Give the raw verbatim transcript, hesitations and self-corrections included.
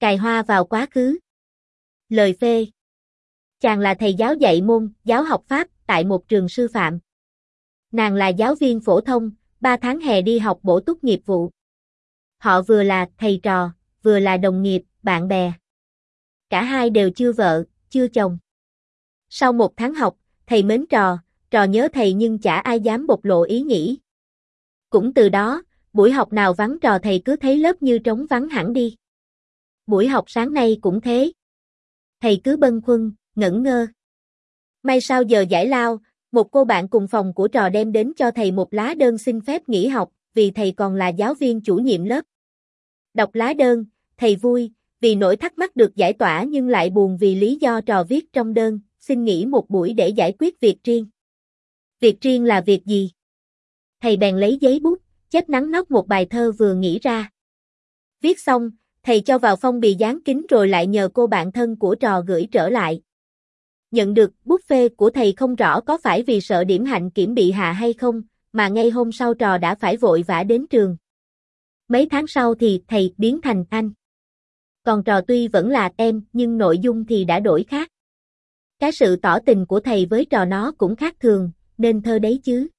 Cài hoa vào quá khứ. Lời phê. Chàng là thầy giáo dạy môn, giáo học Pháp, tại một trường sư phạm. Nàng là giáo viên phổ thông, ba tháng hè đi học bổ túc nghiệp vụ. Họ vừa là thầy trò, vừa là đồng nghiệp, bạn bè. Cả hai đều chưa vợ, chưa chồng. Sau một tháng học, thầy mến trò, trò nhớ thầy nhưng chả ai dám bộc lộ ý nghĩ. Cũng từ đó, buổi học nào vắng trò thầy cứ thấy lớp như trống vắng hẳn đi. Buổi học sáng nay cũng thế. Thầy cứ bâng khuâng, ngẩn ngơ. May sau giờ giải lao, một cô bạn cùng phòng của trò đem đến cho thầy một lá đơn xin phép nghỉ học, vì thầy còn là giáo viên chủ nhiệm lớp. Đọc lá đơn, thầy vui, vì nỗi thắc mắc được giải tỏa nhưng lại buồn vì lý do trò viết trong đơn, xin nghỉ một buổi để giải quyết việc riêng. Việc riêng là việc gì? Thầy bèn lấy giấy bút, chép nắn nót một bài thơ vừa nghĩ ra. Viết xong, thầy cho vào phong bì dán kín rồi lại nhờ cô bạn thân của trò gửi trở lại. Nhận được bút phê của thầy không rõ có phải vì sợ điểm hạnh kiểm bị hạ hay không, mà ngay hôm sau trò đã phải vội vã đến trường. Mấy tháng sau thì thầy biến thành anh. Còn trò tuy vẫn là em nhưng nội dung thì đã đổi khác. Cái sự tỏ tình của thầy với trò nó cũng khác thường, nên thơ đấy chứ.